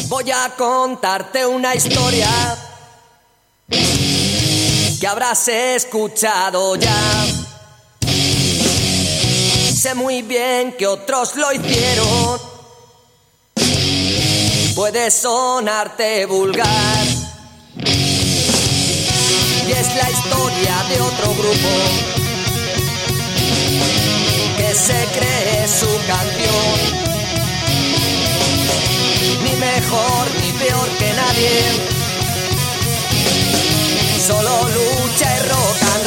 Voy a contarte una historia que habrás escuchado ya. Sé muy bien que otros lo hicieron. Puede sonarte vulgar y es la historia de otro grupo que se cree su canción. Ni mejor ni peor que nadie, solo lucha y rock and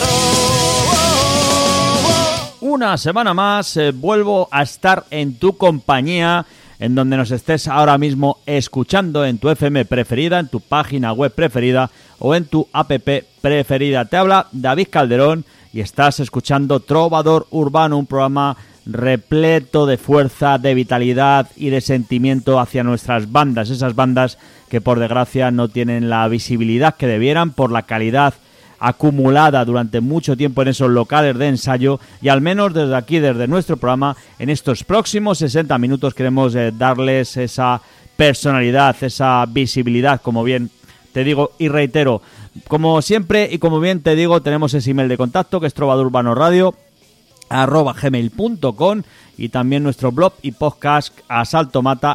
roll. Una semana más vuelvo a estar en tu compañía, en donde nos estés ahora mismo escuchando, en tu FM preferida, en tu página web preferida o en tu app preferida. Te habla David Calderón y estás escuchando Trovador Urbano, un programa repleto de fuerza, de vitalidad y de sentimiento hacia nuestras bandas, esas bandas que por desgracia no tienen la visibilidad que debieran por la calidad acumulada durante mucho tiempo en esos locales de ensayo, y al menos desde aquí, desde nuestro programa, en estos próximos 60 minutos queremos darles esa personalidad, esa visibilidad, como bien te digo y reitero. Como siempre y como bien te digo, tenemos ese email de contacto que es trovadurbanorradio@gmail.com y también nuestro blog y podcast asaltomata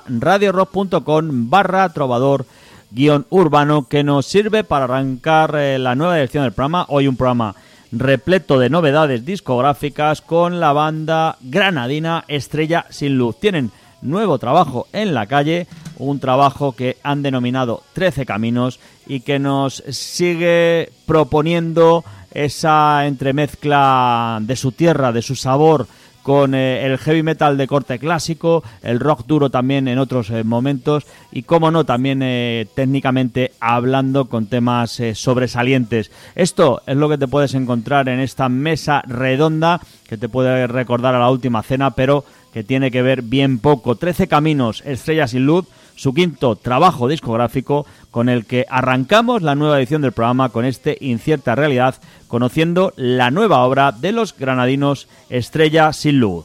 radiorock.com/trovador-urbano, que nos sirve para arrancar la nueva edición del programa. Hoy un programa repleto de novedades discográficas con la banda granadina Estrella Sin Luz. Tienen nuevo trabajo en la calle, un trabajo que han denominado 13 Caminos y que nos sigue proponiendo esa entremezcla de su tierra, de su sabor, con el heavy metal de corte clásico, el rock duro también en otros momentos y, como no, también técnicamente hablando, con temas sobresalientes. Esto es lo que te puedes encontrar en esta mesa redonda, que te puede recordar a la Última Cena, pero que tiene que ver bien poco. 13 Caminos, Estrella Sin Luz, su quinto trabajo discográfico, con el que arrancamos la nueva edición del programa con este Incierta Realidad, conociendo la nueva obra de los granadinos Estrella Sin Luz.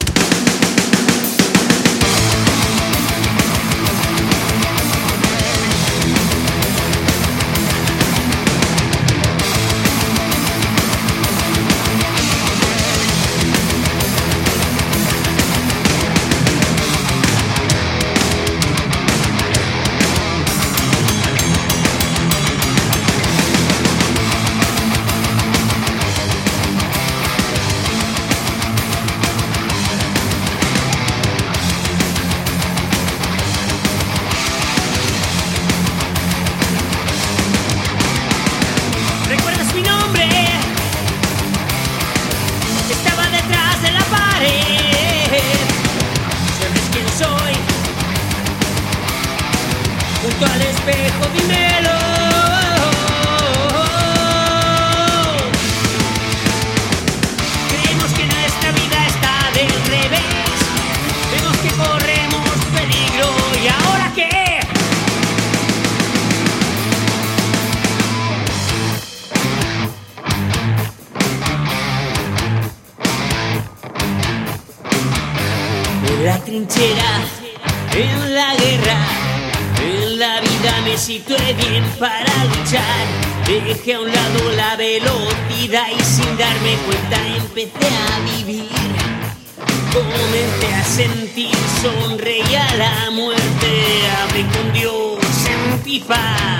la trinchera, en la guerra, en la vida me situé bien para luchar. Dejé a un lado la velocidad y sin darme cuenta empecé a vivir. Comencé a sentir, sonreía la muerte, hablé con Dios en pipa.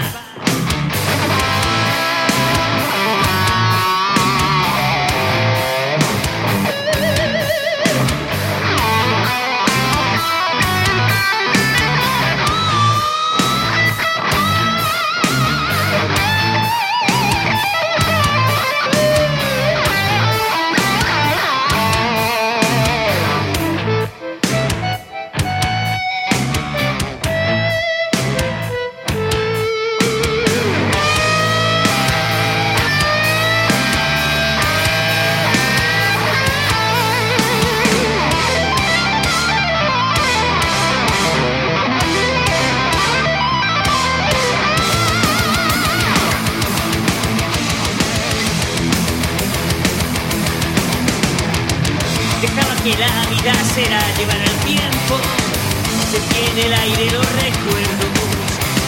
Que la vida será llevar el tiempo, se tiene el aire los recuerdos,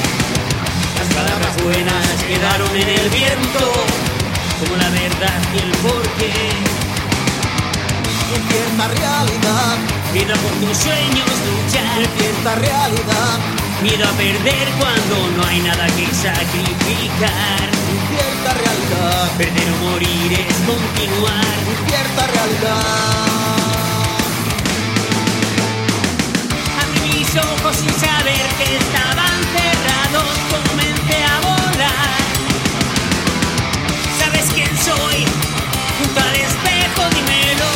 verdad y el porqué. Despierta realidad, Queda por tus sueños luchar. despierta realidad, Miedo a perder cuando no hay nada que sacrificar. despierta realidad, Perder o morir es continuar. despierta realidad. Abrí mis ojos sin saber que estaban cerrados, comencé a volar. ¿Sabes quién soy? Junto al espejo, dímelo.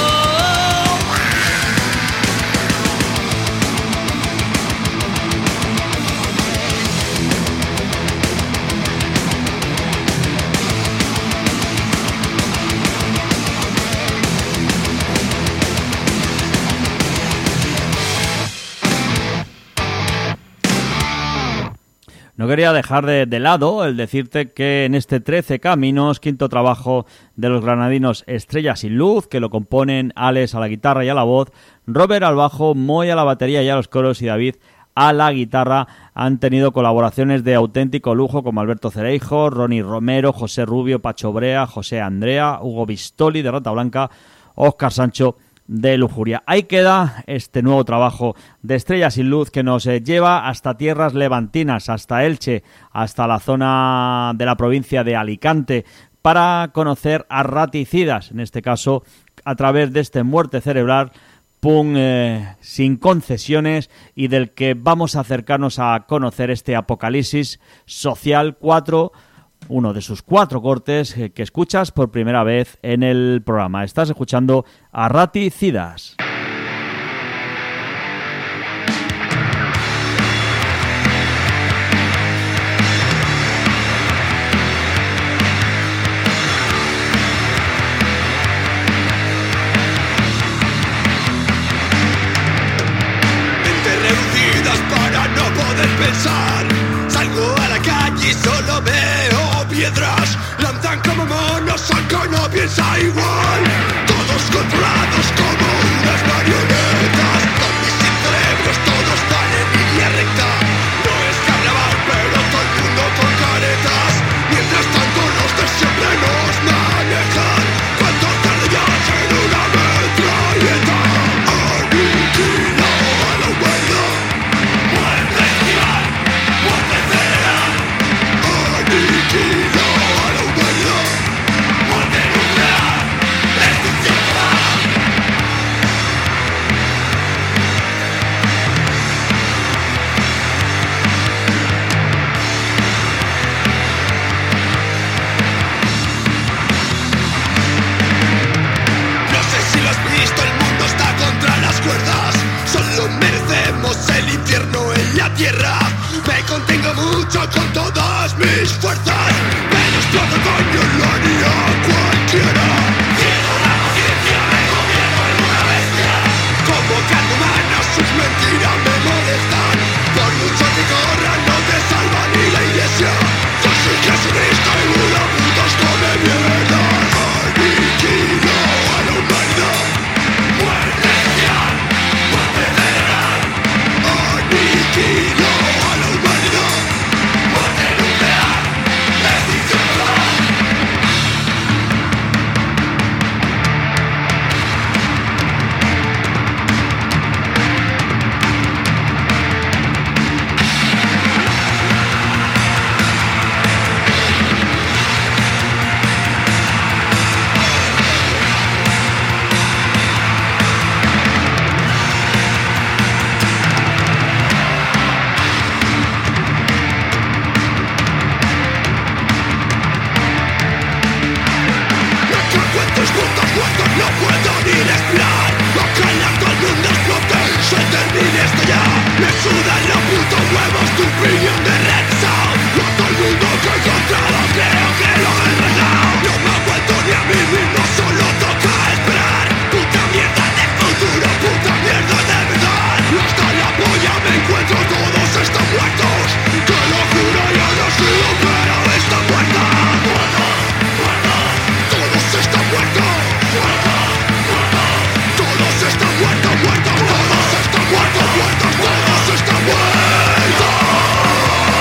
No quería dejar de lado el decirte que en este 13 Caminos, quinto trabajo de los granadinos Estrella Sin Luz, que lo componen Alex a la guitarra y a la voz, Robert al bajo, Moy a la batería y a los coros y David a la guitarra, han tenido colaboraciones de auténtico lujo como Alberto Cereijo, Ronnie Romero, José Rubio, Pacho Brea, José Andrea, Hugo Bistoli de Rata Blanca, Óscar Sancho de Lujuria. Ahí queda este nuevo trabajo de Estrella Sin Luz que nos lleva hasta tierras levantinas, hasta Elche, hasta la zona de la provincia de Alicante, para conocer a Raticidas, en este caso a través de este Muerte Cerebral, punk sin concesiones, y del que vamos a acercarnos a conocer este Apocalipsis Social 4, uno de sus 4 cortes que escuchas por primera vez en el programa. Estás escuchando a Raticidas. Mentes reducidas para no poder pensar. Salgo a la calle y solo veo piedras. Lanzan como monos, algo no piensa igual. Todos controlados como unas marionetas. Zombies sin cerebros, todos van en línea recta. No es carnaval, pero todo el mundo con caretas. Mientras tanto los de siempre nos manejan. Cuánto tarde ya en una metralleta. Aniquila a la humanidad. Muerte final, muerte cerebral. Aniquila a la humanidad. Muerte nuclear, destrucción total. No sé si lo has visto, el mundo está contra las cuerdas. Solo merecemos el infierno en la tierra. Me contengo mucho con todas mis fuerzas. Pero exploto, coño, lo haría cualquiera. Cierro la conciencia, me convierto en una bestia. Como carne humana, sus mentiras me molestan. Por mucho que corran, no te salva ni la iglesia. Yo soy Jesucristo y una putas come mierda. Aniquilo a la humanidad. Muerte social, muerte cerebral. Aniquilo a la humanidad. Muerte nuclear, destrucción total. Me cago en tus putos muertos, no puedo ni respirar. Ojalá todo el mundo explote, se termine esto ya. Me sudan los putos huevos tu opinión de Red Sound. No todo el mundo que he encontrado creo que lo he enredado. No me aguanto ni a mí mismo, solo toca esperar. Puta mierda de futuro, puta mierda de verdad. Hasta la polla me encuentro, todos están muertos. Te lo juro, yo no sigo, pero está muerta. Todos están muertos. Todos están muertos, muertos. Todos están muertos, muertos. Todos están muertos.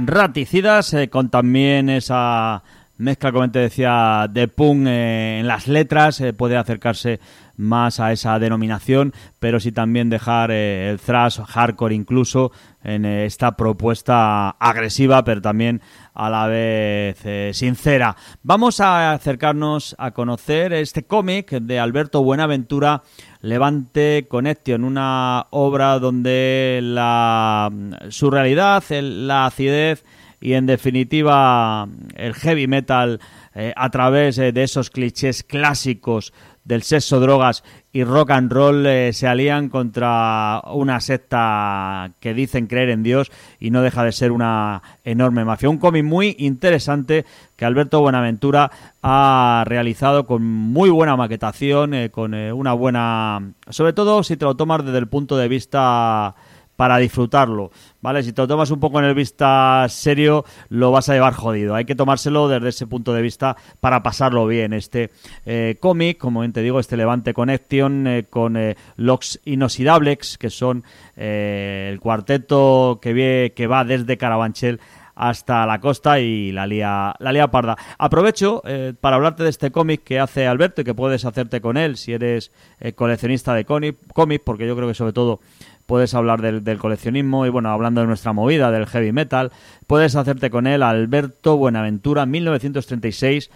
Raticidas, con también esa mezcla, como te decía, de punk en las letras. Puede acercarse más a esa denominación, pero sí también dejar el thrash, hardcore incluso, en esta propuesta agresiva, pero también a la vez sincera. Vamos a acercarnos a conocer este cómic de Alberto Buenaventura, Levante Connection, una obra donde la surrealidad, la acidez y en definitiva el heavy metal a través de esos clichés clásicos del sexo, drogas y rock and roll se alían contra una secta que dicen creer en Dios y no deja de ser una enorme mafia. Un cómic muy interesante que Alberto Buenaventura ha realizado con muy buena maquetación, con una buena... Sobre todo si te lo tomas desde el punto de vista para disfrutarlo, ¿vale? Si te lo tomas un poco en el vista serio, lo vas a llevar jodido. Hay que tomárselo desde ese punto de vista para pasarlo bien. Este cómic, como bien te digo, este Levante Connection con Los Inoxidables, que son el cuarteto que va desde Carabanchel hasta la costa y la lía parda. Aprovecho para hablarte de este cómic que hace Alberto y que puedes hacerte con él si eres coleccionista de cómic, porque yo creo que sobre todo puedes hablar del coleccionismo y, bueno, hablando de nuestra movida, del heavy metal, puedes hacerte con él, Alberto Buenaventura 1936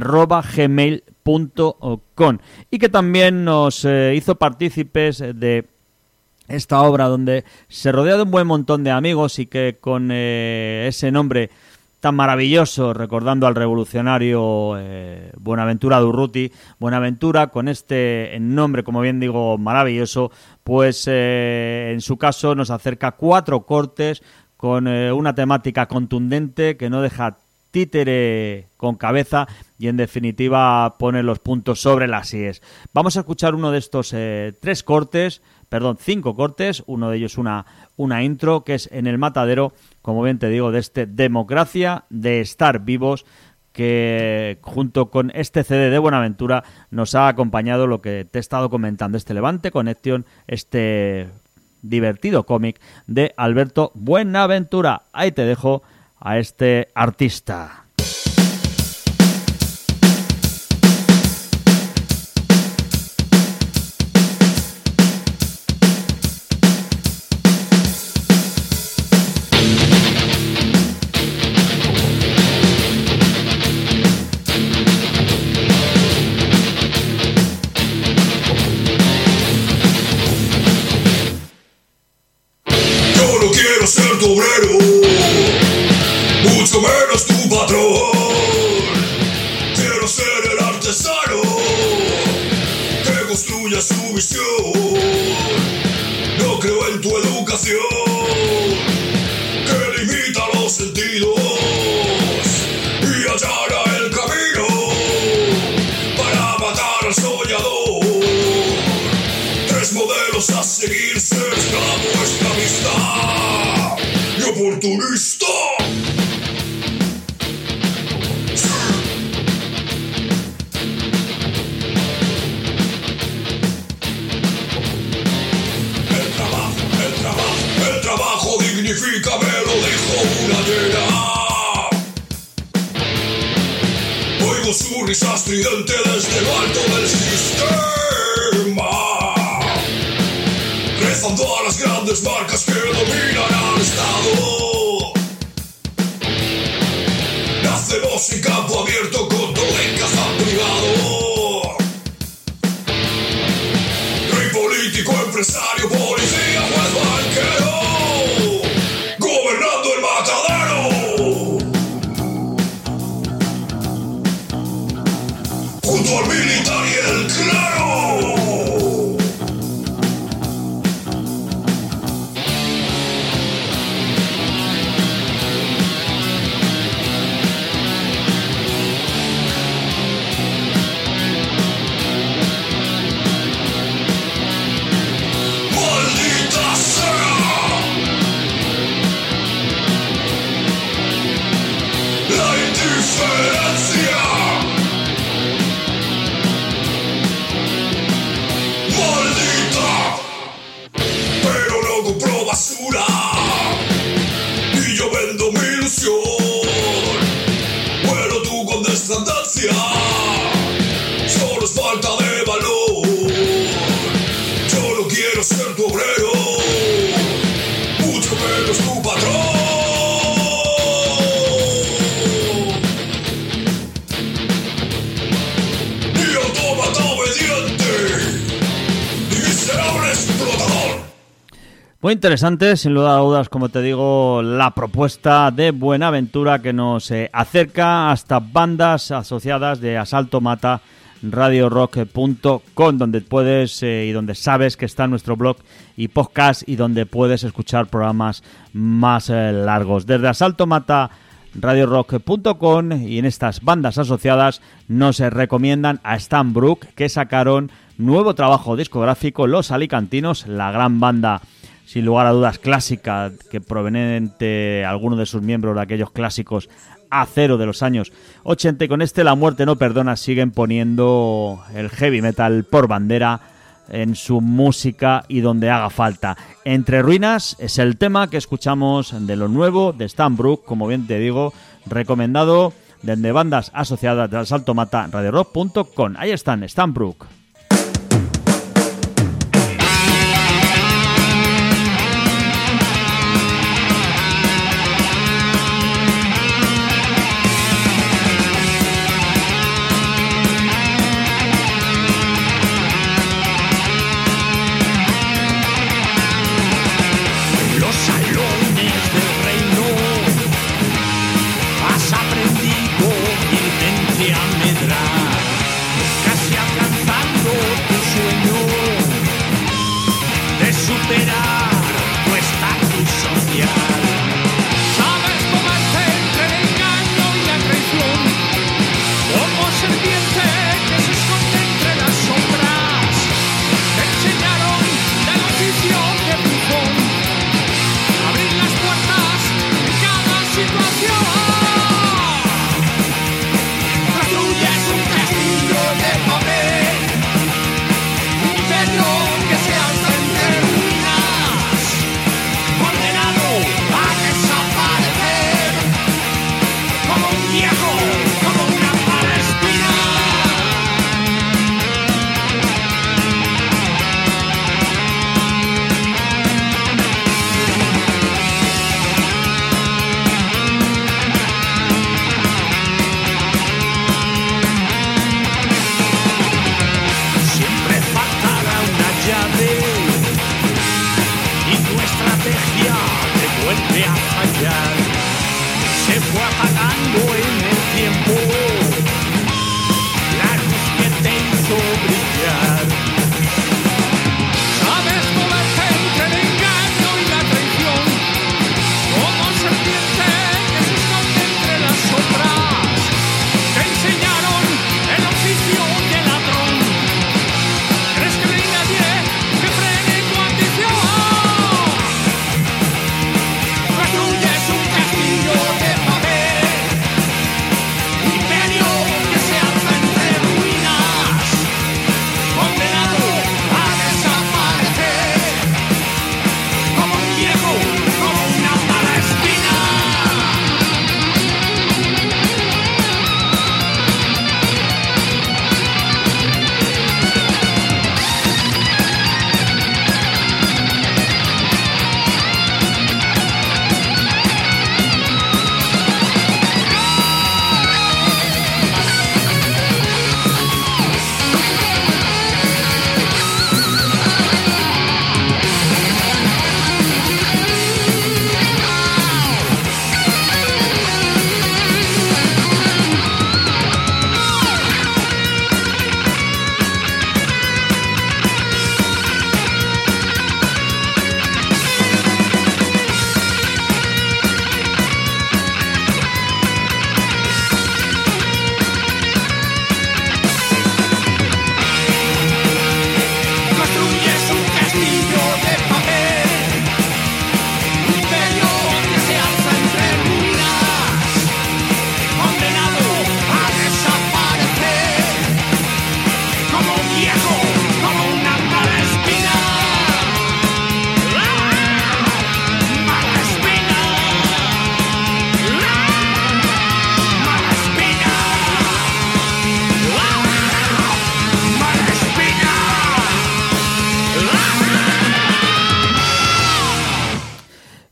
@gmail.com, y que también nos hizo partícipes de esta obra donde se rodea de un buen montón de amigos y que con ese nombre tan maravilloso, recordando al revolucionario Buenaventura Durruti, Buenaventura con este nombre, como bien digo, maravilloso, pues en su caso nos acerca 4 cortes con una temática contundente que no deja títere con cabeza y en definitiva pone los puntos sobre las íes. Vamos a escuchar uno de estos 5 cortes, uno de ellos una intro que es En el Matadero, como bien te digo, de este Democracia de Estar Vivos, que junto con este CD de Buenaventura nos ha acompañado lo que te he estado comentando, este Levante Connection, este divertido cómic de Alberto Buenaventura. Ahí te dejo a este artista. Ser tu obrero, mucho menos tu patrón. Quiero ser el artesano que construya su visión. No creo en tu educación que limita los sentidos y allana el camino para matar al soñador. 3 modelos a seguir: ser esclavo, esclavista y oportunista. El trabajo dignifica, me lo dijo una llena. Oigo su risa estridente desde lo alto del sistema, rezando a las grandes marcas que dominan al Estado. Nacemos en campo abierto, con todo en caza privado. Rey político, empresario, policía, juez, banquero, gobernando el matadero. Junto al militar y el clero. importancia, solo es falta de valor. Yo no quiero ser tu obrero, mucho menos tu patrón. Ni autómata obediente, ni miserable explotador. Muy interesante, sin lugar a dudas, como te digo, la propuesta de Buenaventura que nos acerca hasta bandas asociadas de Asalto Mata, radiorock.com, donde puedes y donde sabes que está nuestro blog y podcast y donde puedes escuchar programas más largos. Desde Asalto Mata, radiorock.com, y en estas bandas asociadas nos recomiendan a Stan Brook, que sacaron nuevo trabajo discográfico, Los Alicantinos, la gran banda sin lugar a dudas clásica, que proveniente alguno de sus miembros de aquellos clásicos Acero de los años 80, y con este La Muerte no perdona siguen poniendo el heavy metal por bandera en su música y donde haga falta. Entre ruinas es el tema que escuchamos de lo nuevo de Stan Brook, como bien te digo, recomendado desde bandas asociadas de Asalto Mata, radiorock.com. Ahí están, Stan Brook. Aprendido vivente a medrar, casi alcanzando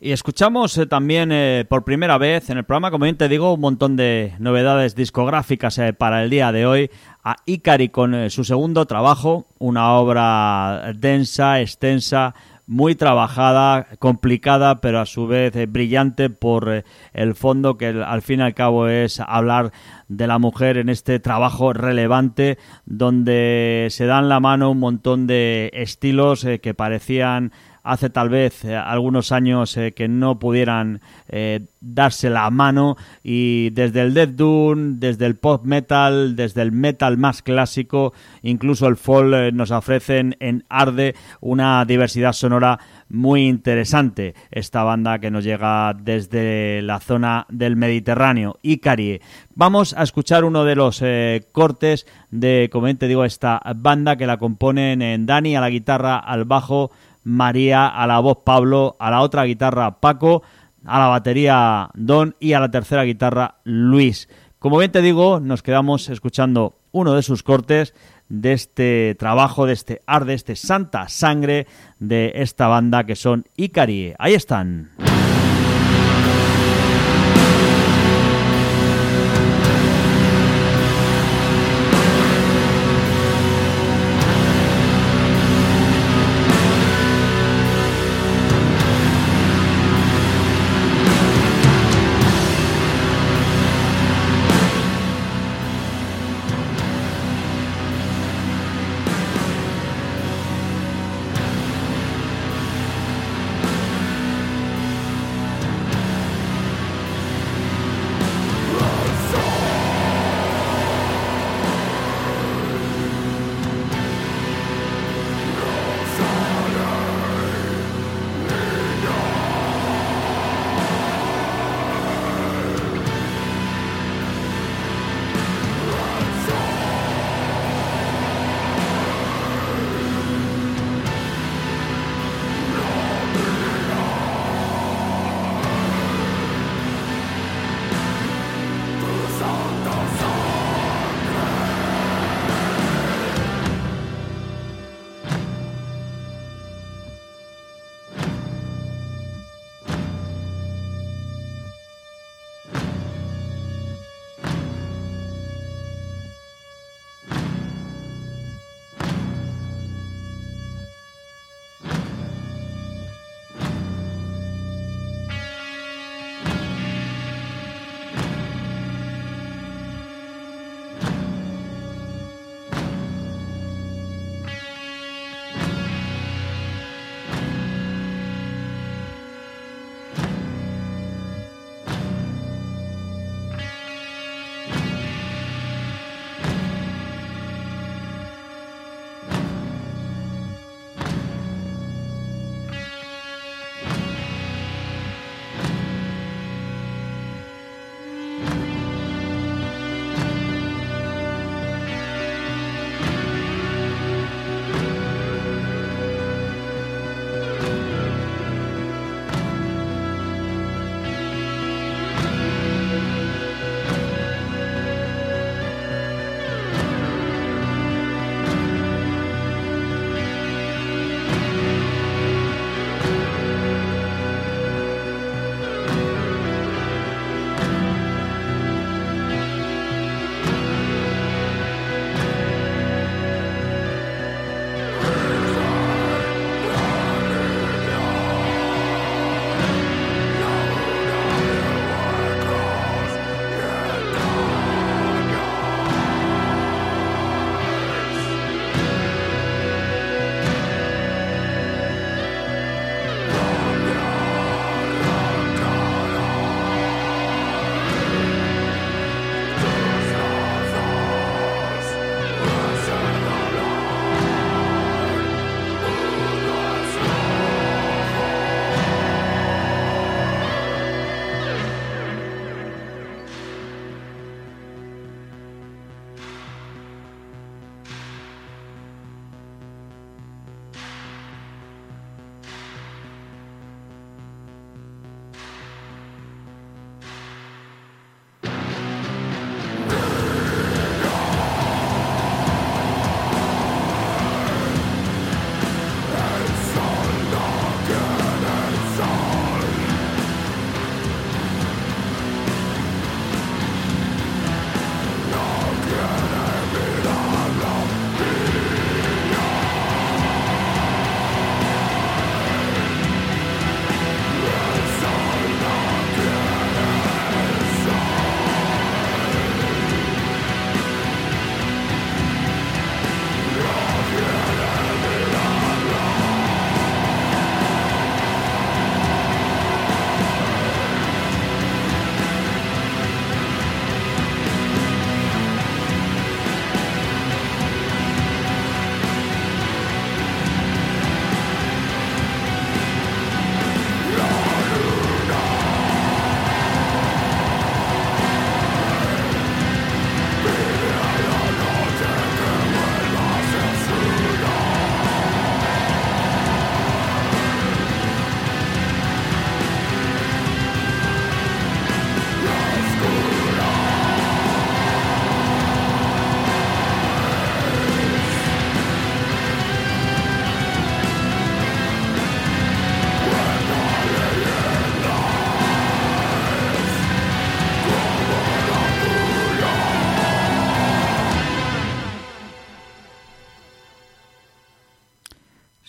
Y escuchamos también por primera vez en el programa, como bien te digo, un montón de novedades discográficas para el día de hoy. A Ikari con su segundo trabajo, una obra densa, extensa, muy trabajada, complicada, pero a su vez brillante por el fondo, que al fin y al cabo es hablar de la mujer en este trabajo relevante, donde se dan la mano un montón de estilos que parecían hace tal vez algunos años que no pudieran darse la mano, y desde el death doom, desde el pop metal, desde el metal más clásico, incluso el folk, nos ofrecen en Arde una diversidad sonora muy interesante. Esta banda que nos llega desde la zona del Mediterráneo, Ikari. Vamos a escuchar uno de los cortes de, como te digo, esta banda, que la componen en Dani a la guitarra, al bajo María, a la voz Pablo, a la otra guitarra Paco, a la batería Don y a la tercera guitarra Luis. Como bien te digo, nos quedamos escuchando uno de sus cortes de este trabajo, de este Arde, este Santa Sangre de esta banda, que son Ikari. Ahí están.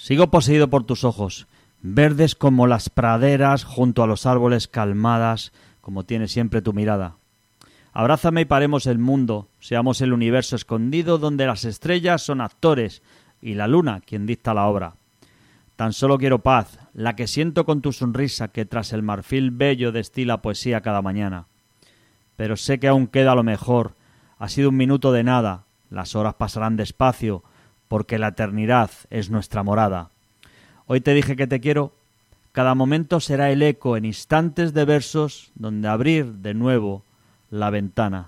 Sigo poseído por tus ojos, verdes como las praderas junto a los árboles, calmadas como tiene siempre tu mirada. Abrázame y paremos el mundo, seamos el universo escondido donde las estrellas son actores y la luna quien dicta la obra. Tan solo quiero paz, la que siento con tu sonrisa que tras el marfil bello destila poesía cada mañana. Pero sé que aún queda lo mejor, ha sido un minuto de nada, las horas pasarán despacio, porque la eternidad es nuestra morada. Hoy te dije que te quiero, cada momento será el eco en instantes de versos donde abrir de nuevo la ventana.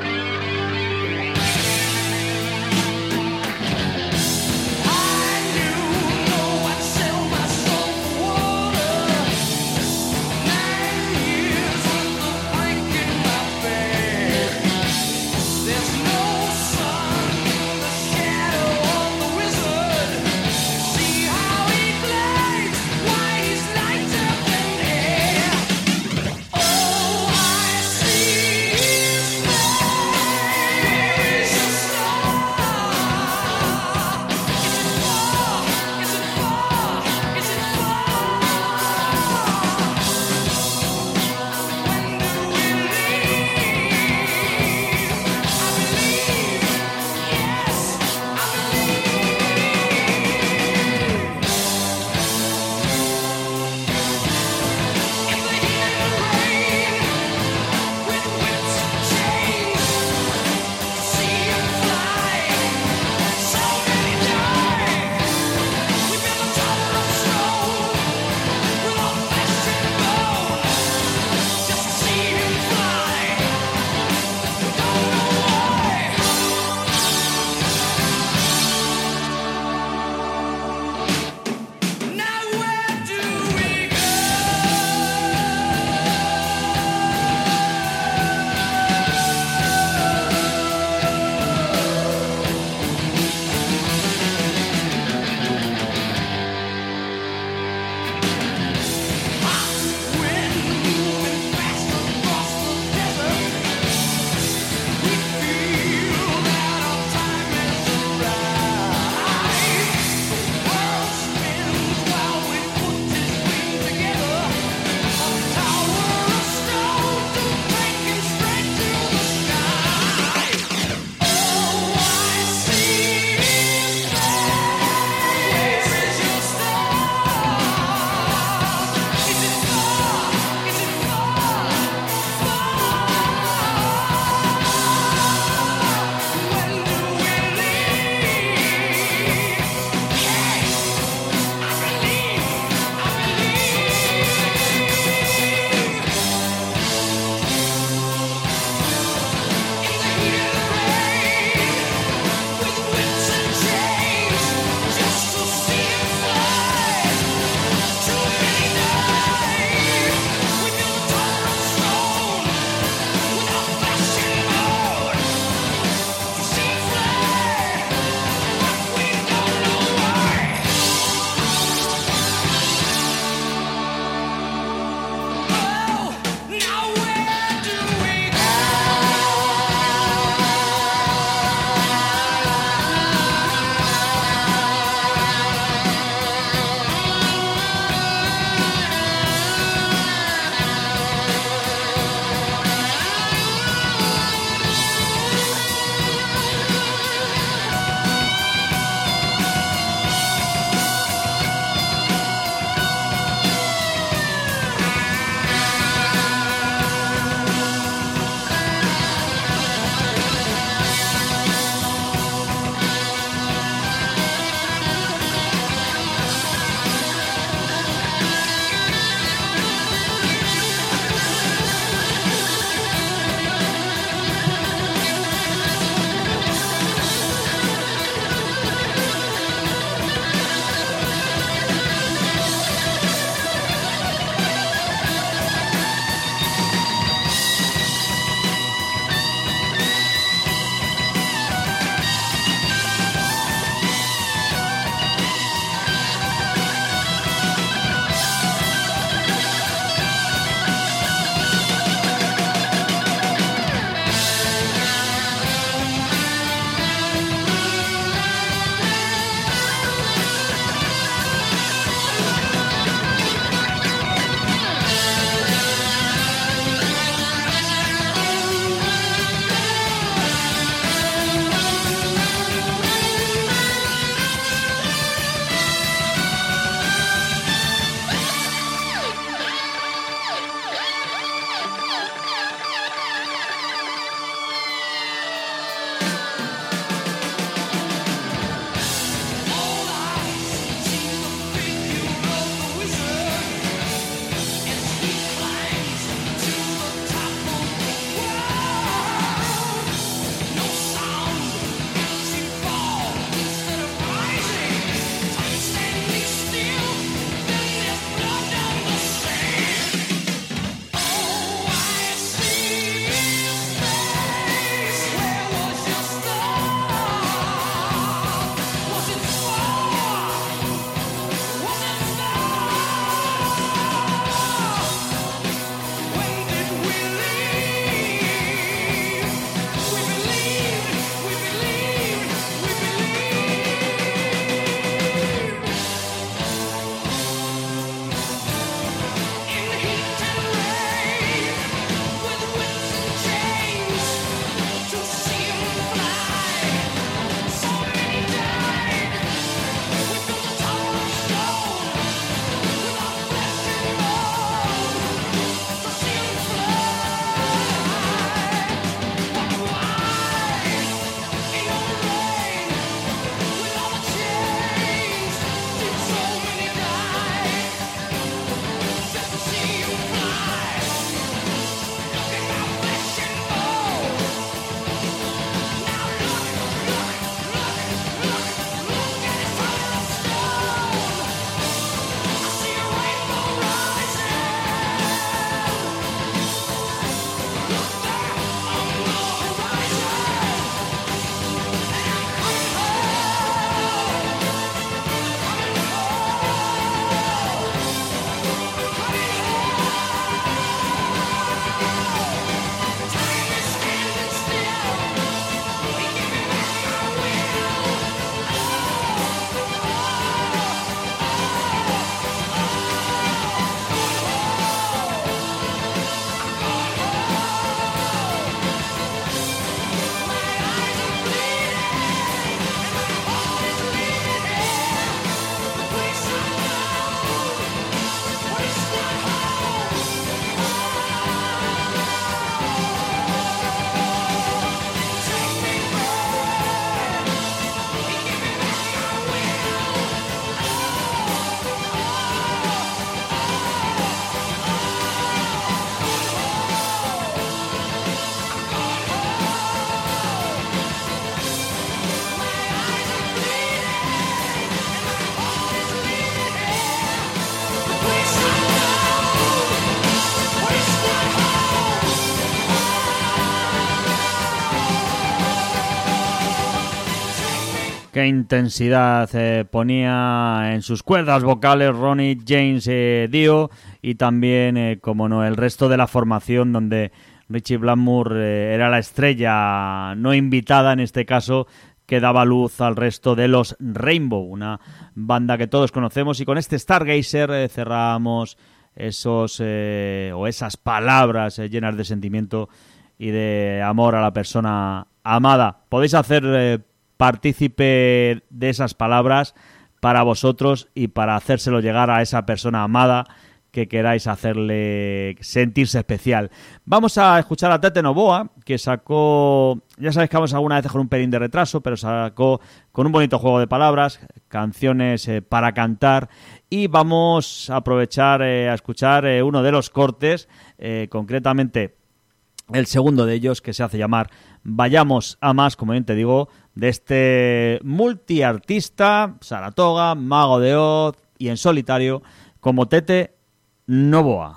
I knew Qué intensidad ponía en sus cuerdas vocales Ronnie James Dio y también, como no, el resto de la formación donde Ritchie Blackmore era la estrella no invitada en este caso que daba luz al resto de los Rainbow, una banda que todos conocemos, y con este Stargazer cerramos esas palabras llenas de sentimiento y de amor a la persona amada. Podéis hacer partícipe de esas palabras para vosotros y para hacérselo llegar a esa persona amada que queráis hacerle sentirse especial. Vamos a escuchar a Tete Novoa, que sacó, ya sabéis que vamos alguna vez con un pelín de retraso, pero sacó con un bonito juego de palabras, canciones para cantar, y vamos a aprovechar a escuchar uno de los cortes, concretamente el segundo de ellos, que se hace llamar Vayamos a más, como bien te digo, de este multiartista, Saratoga, Mago de Oz y en solitario, como Tete Novoa.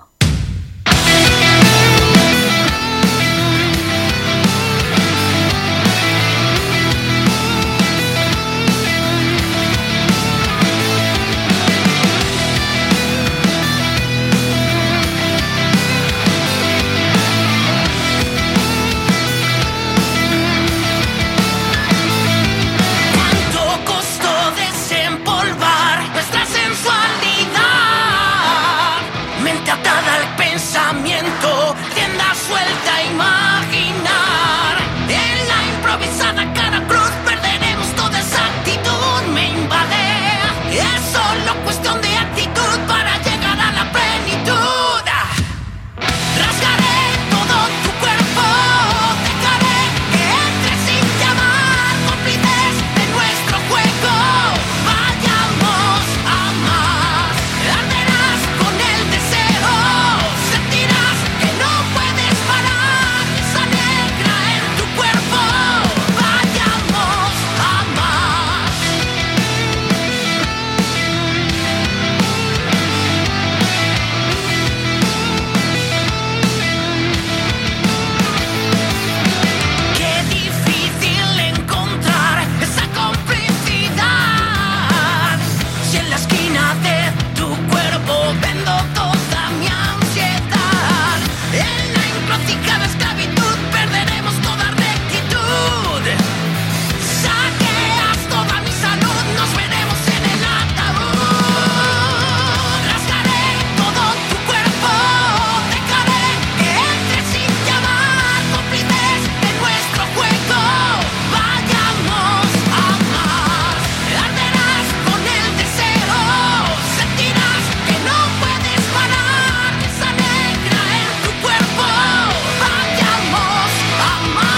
Rienda suelta a imaginar. En la improvisada cara cruz perderemos toda esa actitud. Me invade. Es solo cuestión de actitud para llegar a la plenitud. Rasgaré todo tu cuerpo. Dejaré que entres sin llamar. Cómplices de nuestro juego. Vayamos a más. Arderás con el deseo. Sentirás que no puedes parar. Esa negra en tu cuerpo. Vayamos a más. Qué difícil encontrar esa complicidad. Si en la esquina de tu cuerpo vendo toda mi ansiedad. En la encrucijada esclavitud perderemos toda rectitud. Saqueas toda mi salud, nos veremos en el ataúd. Rasgaré todo tu cuerpo. Dejaré que entres sin llamar. Cómplices de nuestro juego. Vayamos a más. Arderás con el deseo. Sentirás que no puedes parar. Esa negra en tu cuerpo. Vayamos a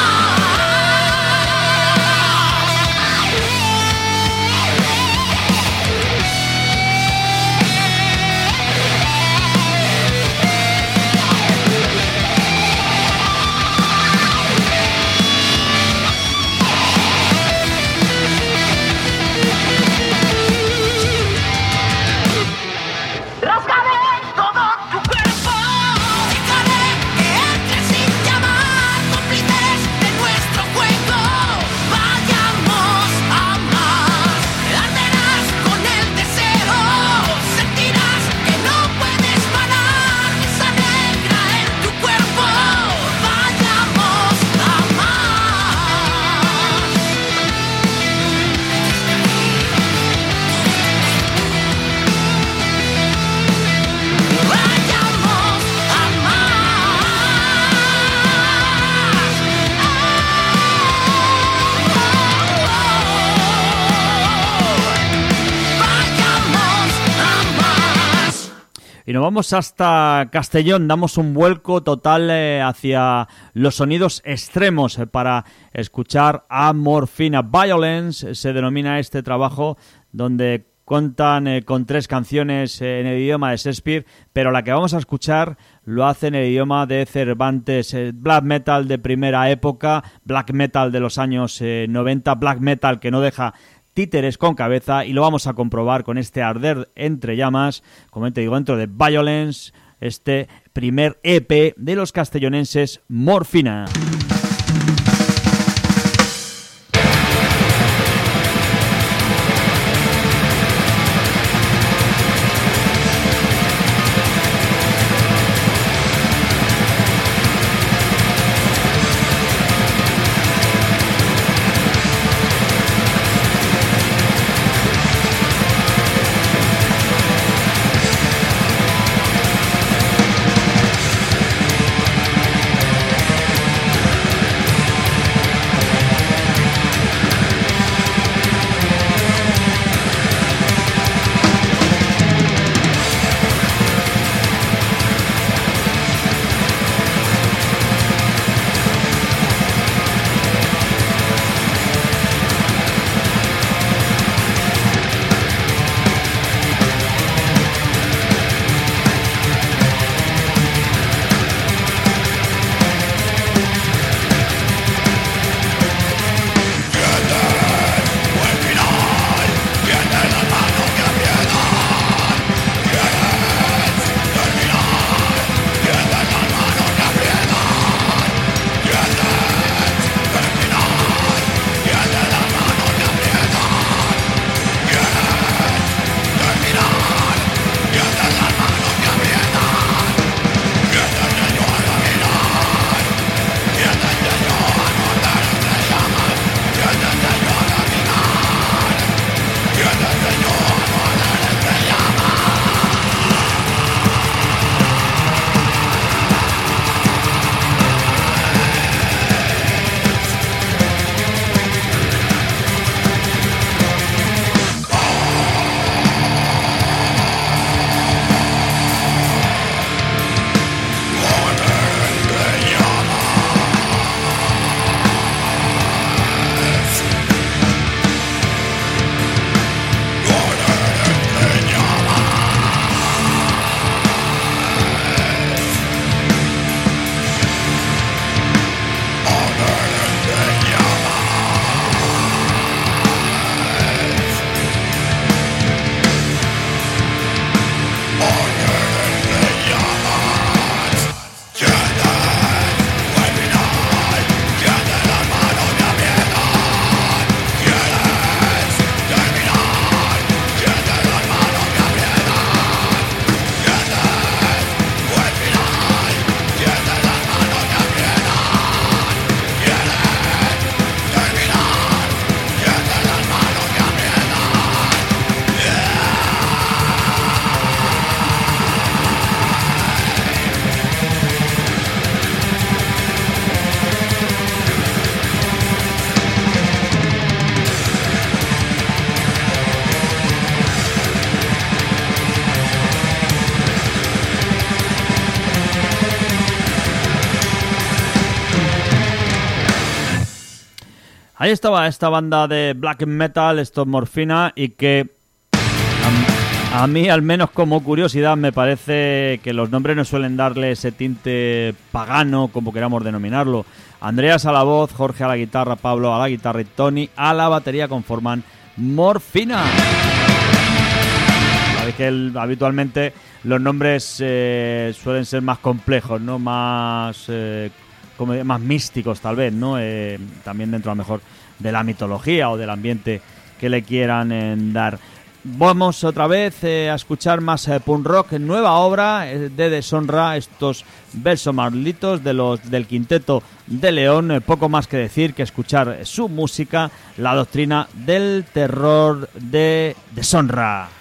Rasgaré todo tu cuerpo. Dejaré que entres sin llamar. Cómplices de nuestro juego. Vayamos a más. Arderás con el deseo. Sentirás que no puedes parar. Esa negra en tu cuerpo. Vayamos a más. Vayamos a más. Y nos vamos hasta Castellón, damos un vuelco total hacia los sonidos extremos para escuchar a Morphina. Violence se denomina este trabajo, donde cuentan con 3 canciones en el idioma de Shakespeare, pero la que vamos a escuchar lo hace en el idioma de Cervantes. Black metal de primera época, black metal de los años 90, black metal que no deja títeres con cabeza, y lo vamos a comprobar con este Arder entre llamas, como te digo, dentro de Violence, este primer EP de los castellonenses Morphina. Ahí estaba esta banda de black metal, esto es Morfina, y que a mí, al menos como curiosidad, me parece que los nombres no suelen darle ese tinte pagano, como queramos denominarlo. Andreas a la voz, Jorge a la guitarra, Pablo a la guitarra y Tony a la batería conforman Morfina. Sabéis que habitualmente los nombres suelen ser más complejos, ¿no? Más místicos tal vez, ¿no? También dentro a lo mejor de la mitología o del ambiente que le quieran dar. Vamos otra vez a escuchar más punk rock, nueva obra de Deshonra, estos versos malditos del Quinteto de León. Poco más que decir que escuchar su música, La Doctrina del Terror de Deshonra.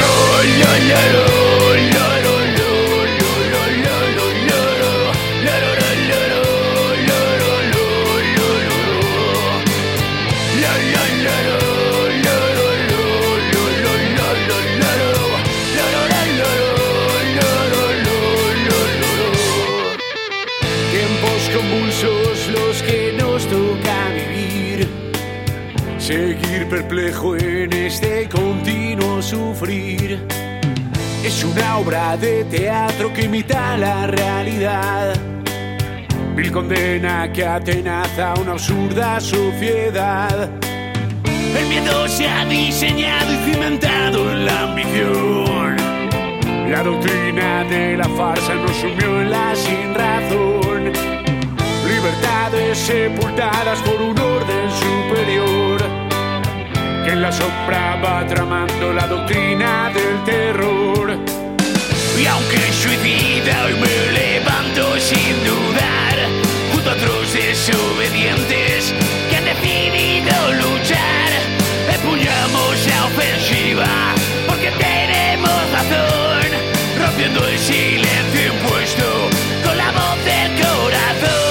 Seguir perplejo en este continuo sufrir. Es una obra de teatro que imita la realidad. Vil condena que atenaza una absurda sociedad. El miedo se ha diseñado y cimentado en la ambición. La doctrina de la farsa nos sumió en la sinrazón. Libertades sepultadas por un orden superior, que en la sombra va tramando la doctrina del terror. Y aunque suicida hoy me levanto sin dudar, junto a otros desobedientes que han decidido luchar, empuñamos la ofensiva porque tenemos razón, rompiendo el silencio impuesto con la voz del corazón.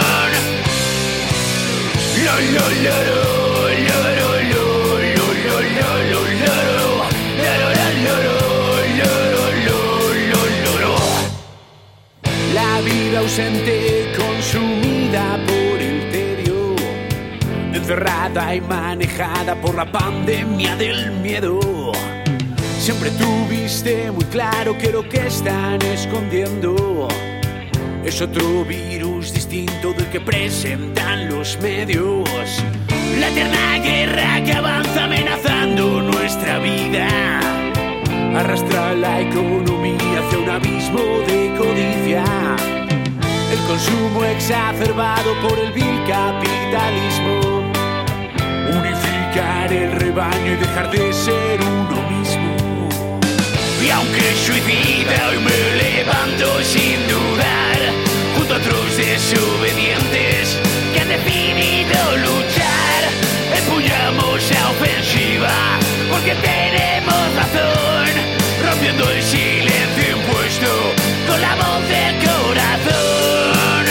La vida ausente, consumida por el tedio, encerrada y manejada por la pandemia del miedo. Siempre tuviste muy claro que lo que están escondiendo es otro virus distinto del que presentan los medios. La eterna guerra que avanza amenazando nuestra vida arrastra la economía hacia un abismo de codicia. El consumo exacerbado por el vil capitalismo. Unificar el rebaño y dejar de ser uno mismo. Y aunque suicida hoy me levanto sin dudar, junto a otros desobedientes que han decidido luchar, empuñamos la ofensiva porque tenemos razón, rompiendo el silencio impuesto con la voz del corazón.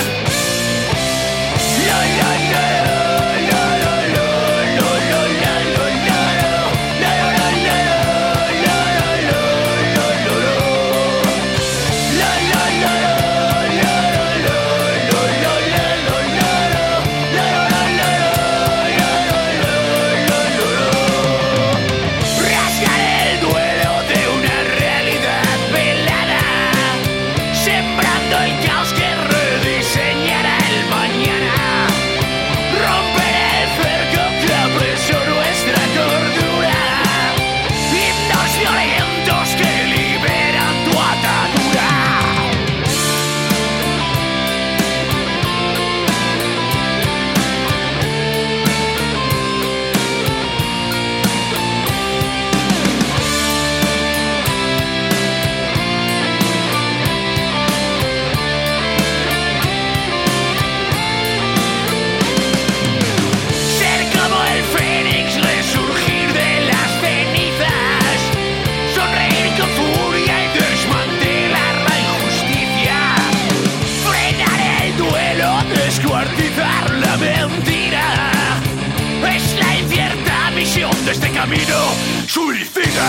De este camino suicida.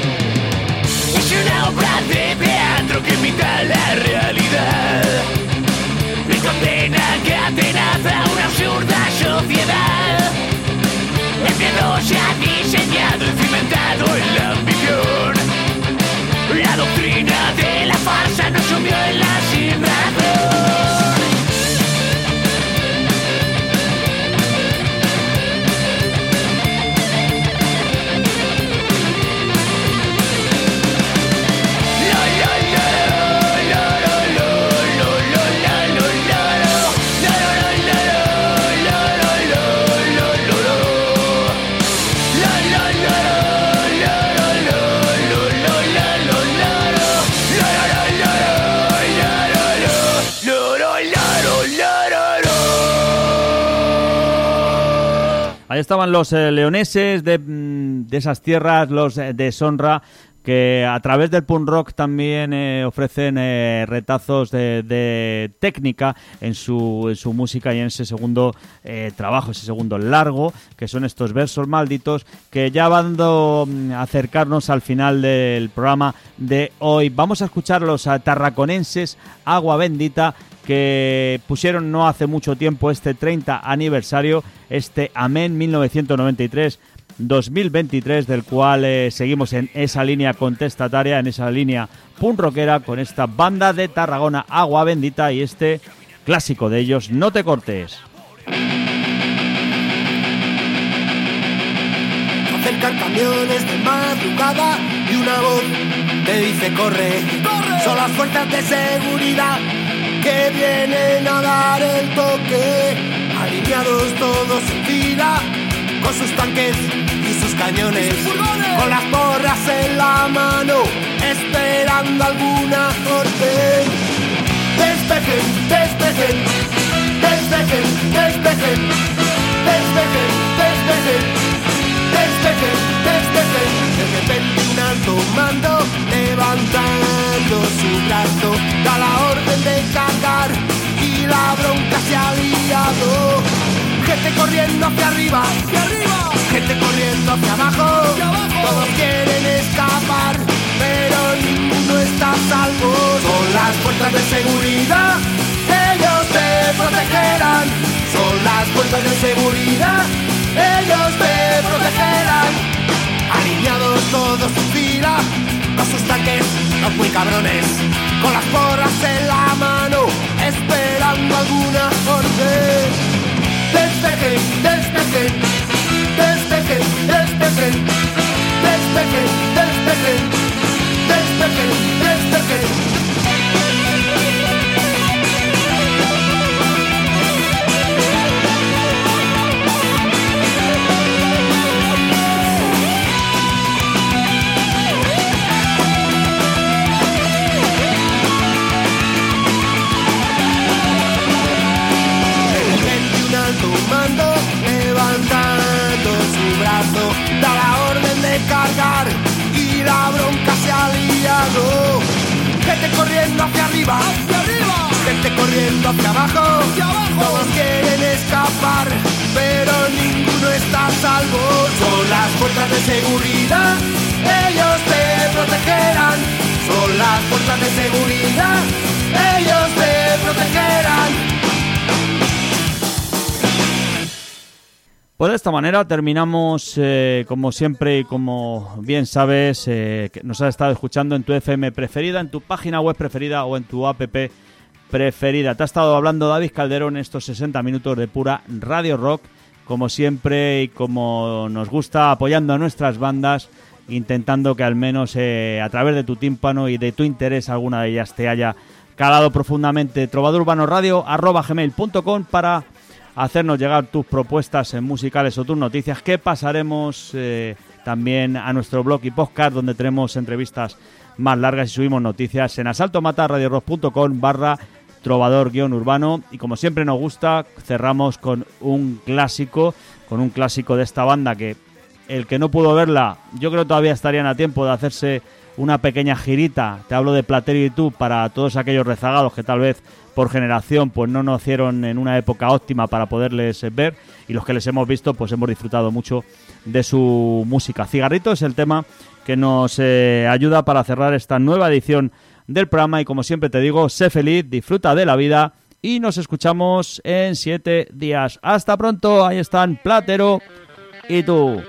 Es una obra de teatro que imita la realidad. Ahí estaban los leoneses de esas tierras, los de Sonra, que a través del punk rock también ofrecen retazos de técnica en su música y en ese segundo trabajo, ese segundo largo, que son estos versos malditos, que ya van a acercarnos al final del programa de hoy. Vamos a escuchar a los tarraconenses Agua Bendita, que pusieron no hace mucho tiempo este 30 aniversario, este Amén 1993-2023, del cual seguimos en esa línea contestataria, en esa línea punk rockera, con esta banda de Tarragona, Agua Bendita, y este clásico de ellos, No te cortes. Acercan camiones de madrugada y una voz te dice corre, corre. Son las fuerzas de seguridad que vienen a dar el toque, alineados todos en fila, con sus tanques y sus cañones, con las porras en la mano, esperando alguna orden. Despejen, despejen, despejen, despejen, despejen, despejen, despejen, despejen. De repente un alto mando levantando su brazo da la orden de cargar y la bronca se ha liado. Gente corriendo hacia arriba, gente corriendo hacia abajo, todos quieren escapar, pero ninguno está a salvo. Son las fuerzas de seguridad, ellos te protegerán. Son las fuerzas de seguridad, ellos te protegerán. Alineados todos en fila, con sus tanques, los muy cabrones, con las porras en la mano, esperando alguna orden. Despejen, despejen, despejen, despejen, despejen, despejen, despejen, despejen. Mando levantando su brazo da la orden de cargar y la bronca se ha liado. Gente corriendo hacia arriba, gente corriendo hacia abajo, todos quieren escapar, pero ninguno está a salvo. Son las fuerzas de seguridad, ellos te protegerán. Son las fuerzas de seguridad, ellos te protegerán. Pues de esta manera terminamos, como siempre y como bien sabes, que nos has estado escuchando en tu FM preferida, en tu página web preferida o en tu app preferida. Te ha estado hablando David Calderón en estos 60 minutos de pura radio rock, como siempre y como nos gusta, apoyando a nuestras bandas, intentando que al menos a través de tu tímpano y de tu interés alguna de ellas te haya calado profundamente. trovadurbanorradio@gmail.com para hacernos llegar tus propuestas musicales o tus noticias, que pasaremos también a nuestro blog y podcast, donde tenemos entrevistas más largas y subimos noticias en asaltomatarradiorock.com/trovador-urbano. Y como siempre nos gusta, cerramos con un clásico de esta banda, que el que no pudo verla, yo creo que todavía estarían a tiempo de hacerse una pequeña girita. Te hablo de Platero y tú, para todos aquellos rezagados que tal vez por generación pues no nacieron en una época óptima para poderles ver, y los que les hemos visto pues hemos disfrutado mucho de su música. Cigarrito es el tema que nos ayuda para cerrar esta nueva edición del programa, y como siempre te digo, sé feliz, disfruta de la vida y nos escuchamos en 7 días. Hasta pronto. Ahí están Platero y tú.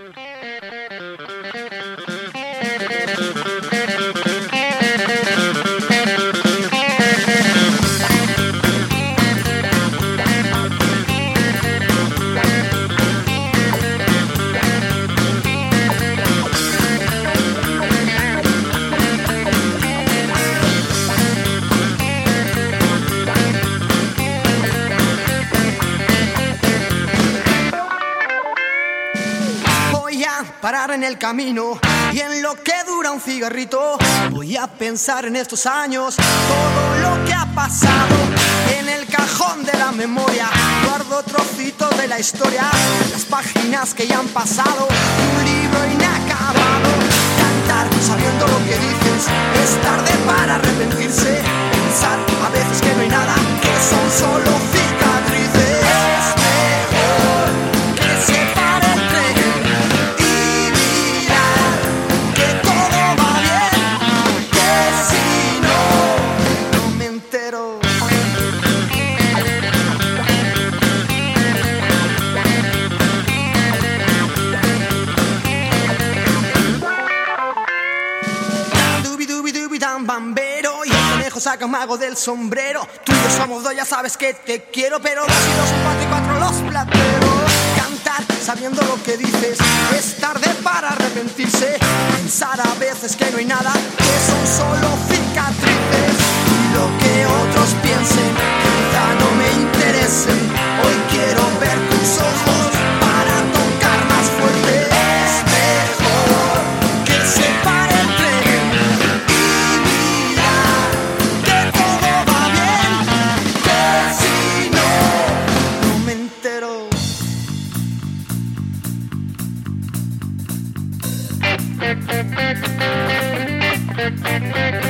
Parar en el camino y en lo que dura un cigarrito voy a pensar en estos años, todo lo que ha pasado en en el cajón de la memoria guardo trocitos de la historia, las páginas que ya han pasado, un libro inacabado. Cantar sabiendo lo que dices, es tarde para arrepentirse. Pensar a veces que no hay nada, que son solo cicatrices. Es mejor que se pare el tren y mirar que todo va bien, que si no, no me entero. Bambero y el conejo saca un mago del sombrero. Tú y yo somos dos, ya sabes que te quiero, pero 2 y 2 son 4 y 4 los plateros. Cantar sabiendo lo que dices, es tarde para arrepentirse. Pensar a veces que no hay nada, que son solo cicatrices. Y lo que otros piensen, quizá no me interese. Hoy quiero ver tus ojos para tocar más fuerte. Es mejor que se pare el tren. Thank you.